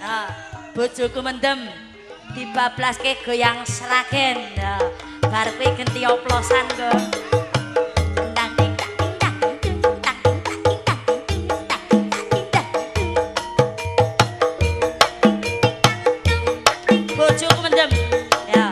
Nah, bojoku mendem dibablaske goyang sragen. Nah, bar kuwi genti oplosan kok. Bojoku mendem. Ya.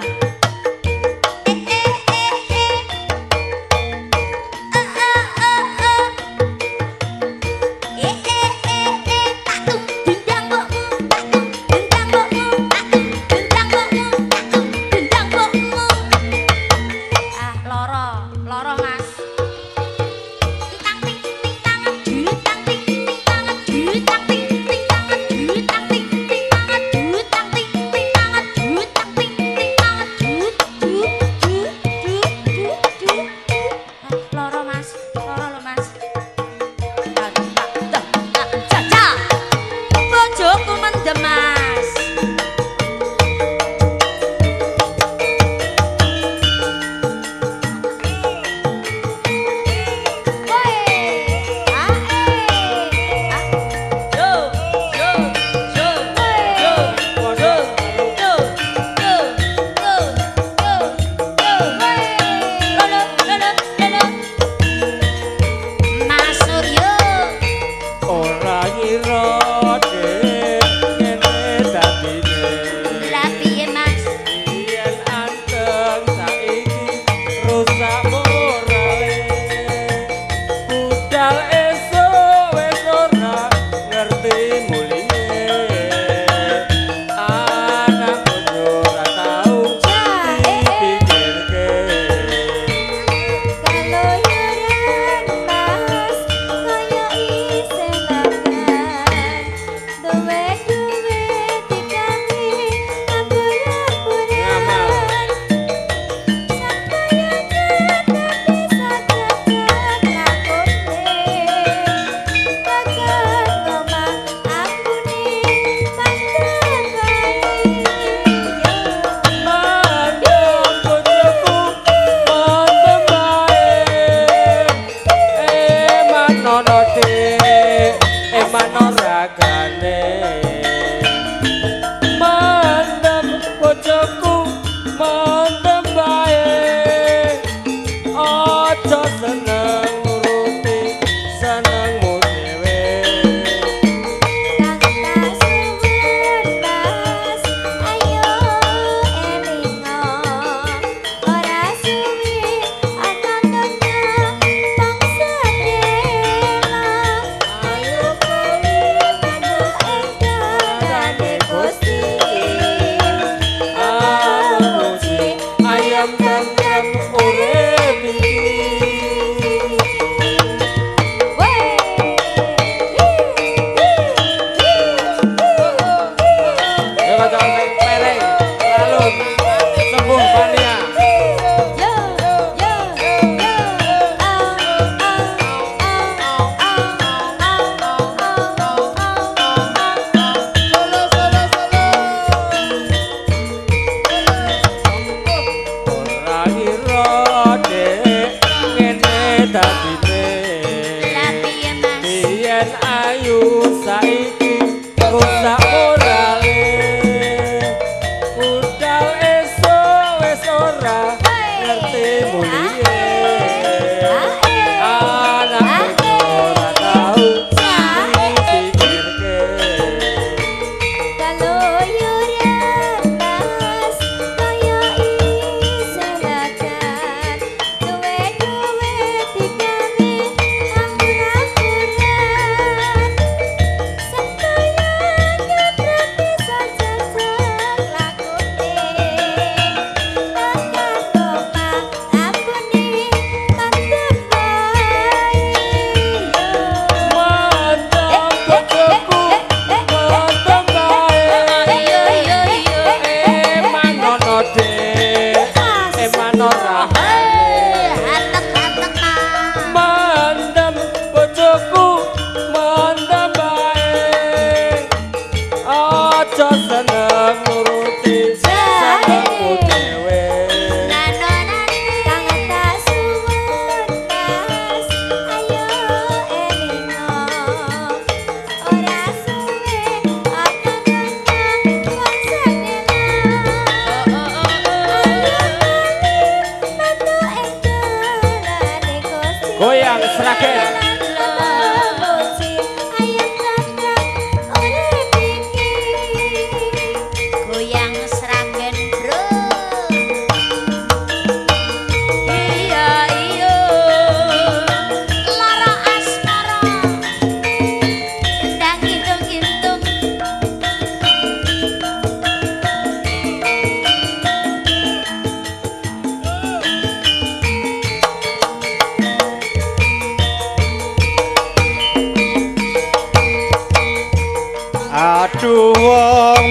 aduh wong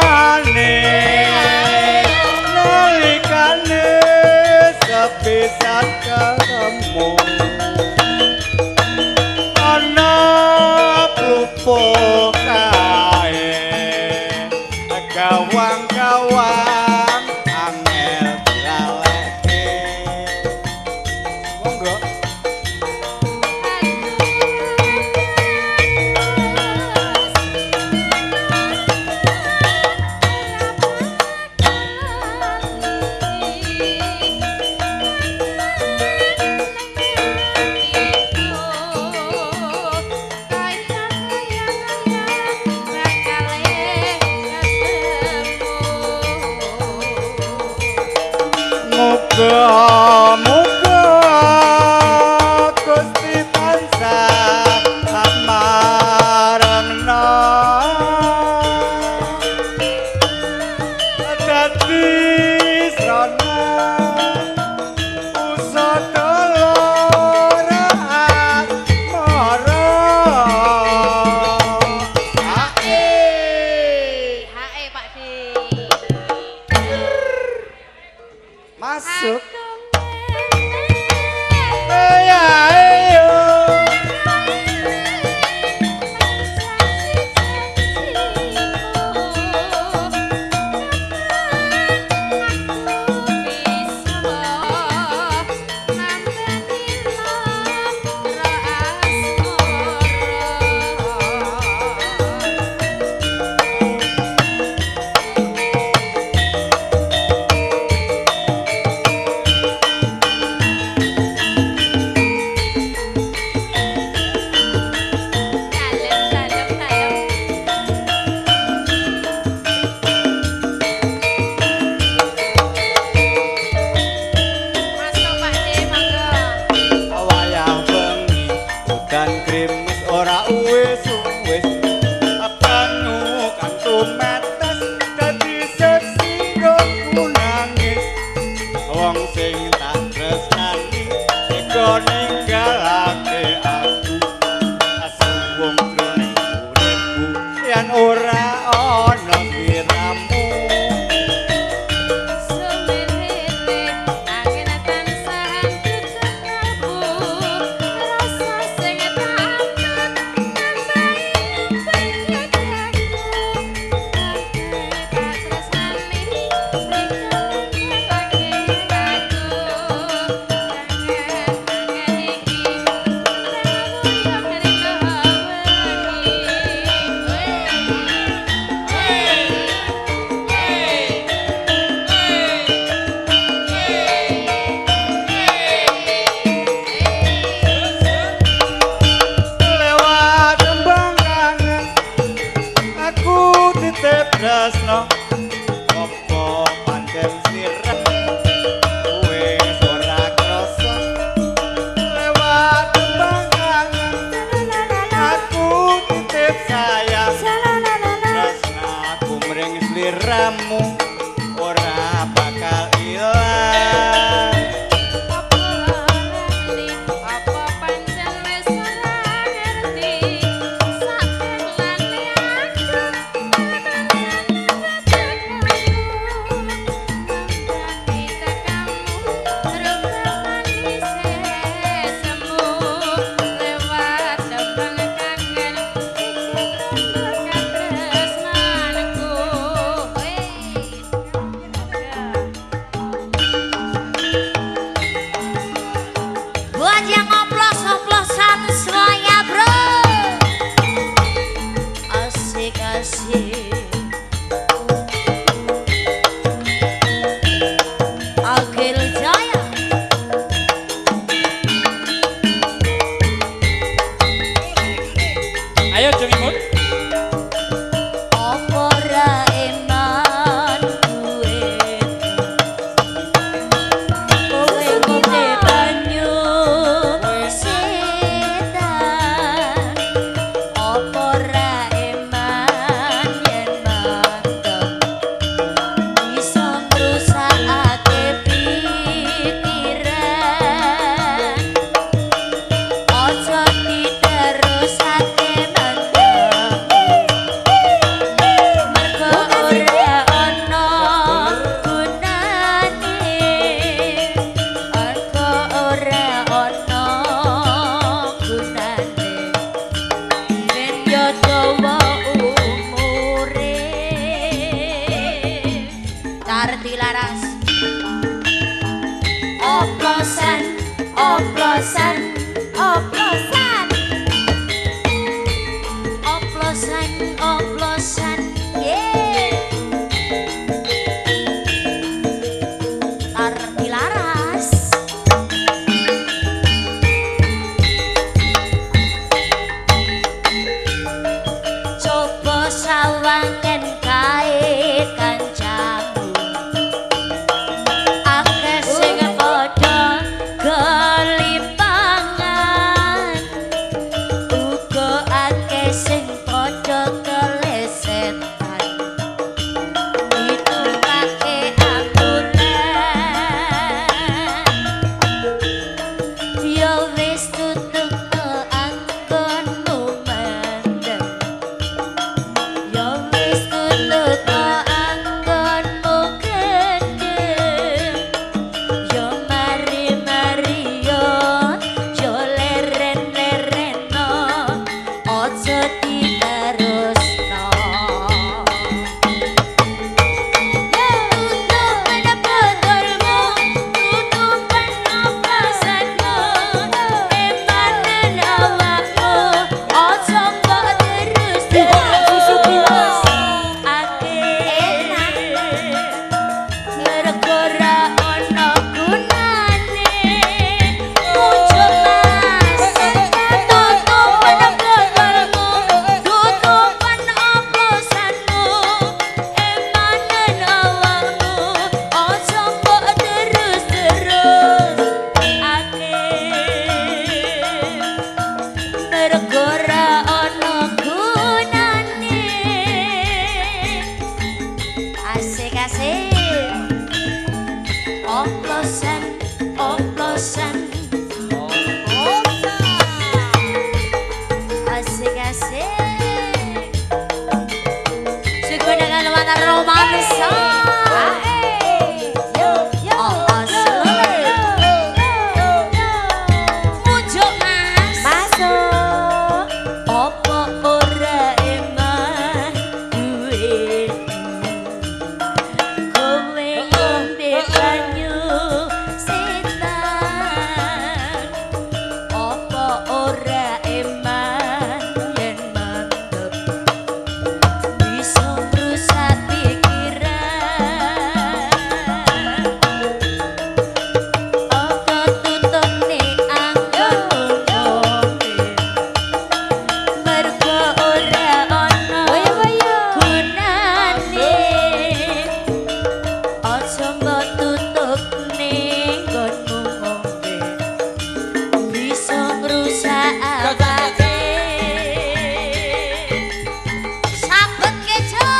manis nalikane sepisan ketemu ana plupo kae gawang-gawang angel laleke monggo muga-muga Gusti tansah amarna dadi srana usada lara asmara Hae Pak Di. masuk oplosan tar dilaras coba sawangen kae kancamu akeh sing padha kelimpangan uga akeh sing padha kelesetan ditumpake ambulan yo wis tutupno anggonmu mendem yo wis tutupno anggonmu gendem yo mari-mari yo leren-lereno ojo diterusno tutupan botolmu tutupan opasanmu emanen awakmu ojo mbok terus-terus enak mergo ra ono gunane muncul mas tutupan botolmu tutupan oplosanmu emanen awakmu ojo mbok terus-terus mergo ra ono gunane asik-asik oplosan oplosan asik-asik dengan warna romantis muncul mas masuk opo ora eman duwe kowe ngombe banyu setan opo ora eman yen mantep bisa ngrusak pikiran ojo tutupne anggonmu ngombe mergo ora ono gunane ojo mbok tutupne nggonmu ngombe bisa ngrusak awake sabet keco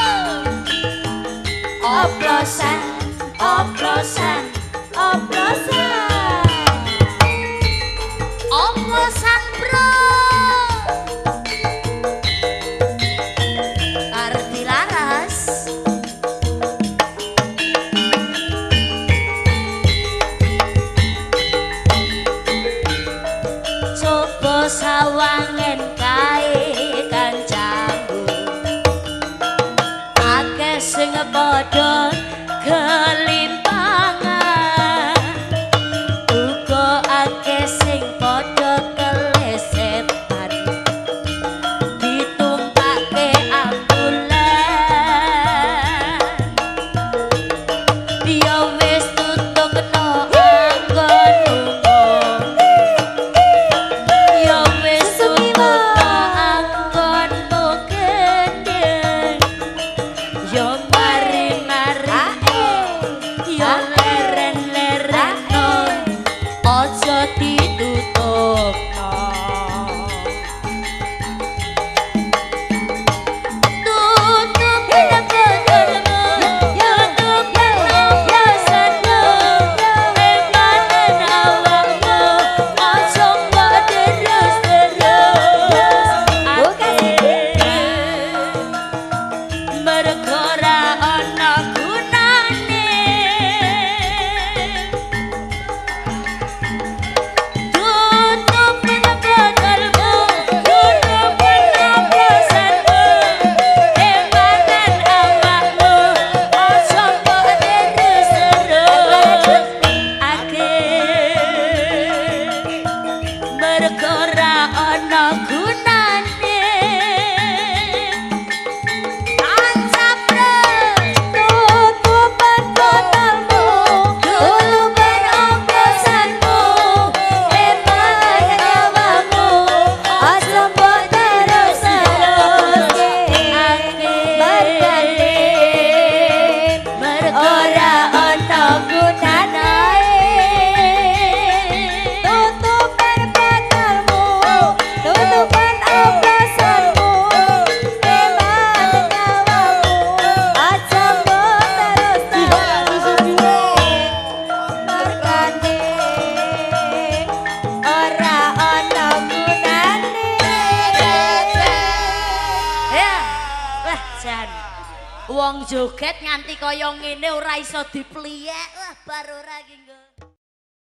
oplosan oplosan oplosan oplosan bro arti laras coba sawangen kae kancamu akeh sing padha kelimpangan uga akeh sing padha kelesetan ditumpake ambulan yo wis tutupno anggonmu ngombe yo wis tutupno anggonmu gendeng yo mari-mari yo leren-lereno ojo ditutupno tutupan botolmu tutupan oplosanmu emanen awakmu ojo mbok terus-terus mergo ra ono gunane tutupan botolmu tutupan oplosanmu emanen awakmu ojo mbok terus-terus mergo ra ono gunane jan. Wong joget nganti kaya ngene ora iso dipliyek lah bar ora ki nggo.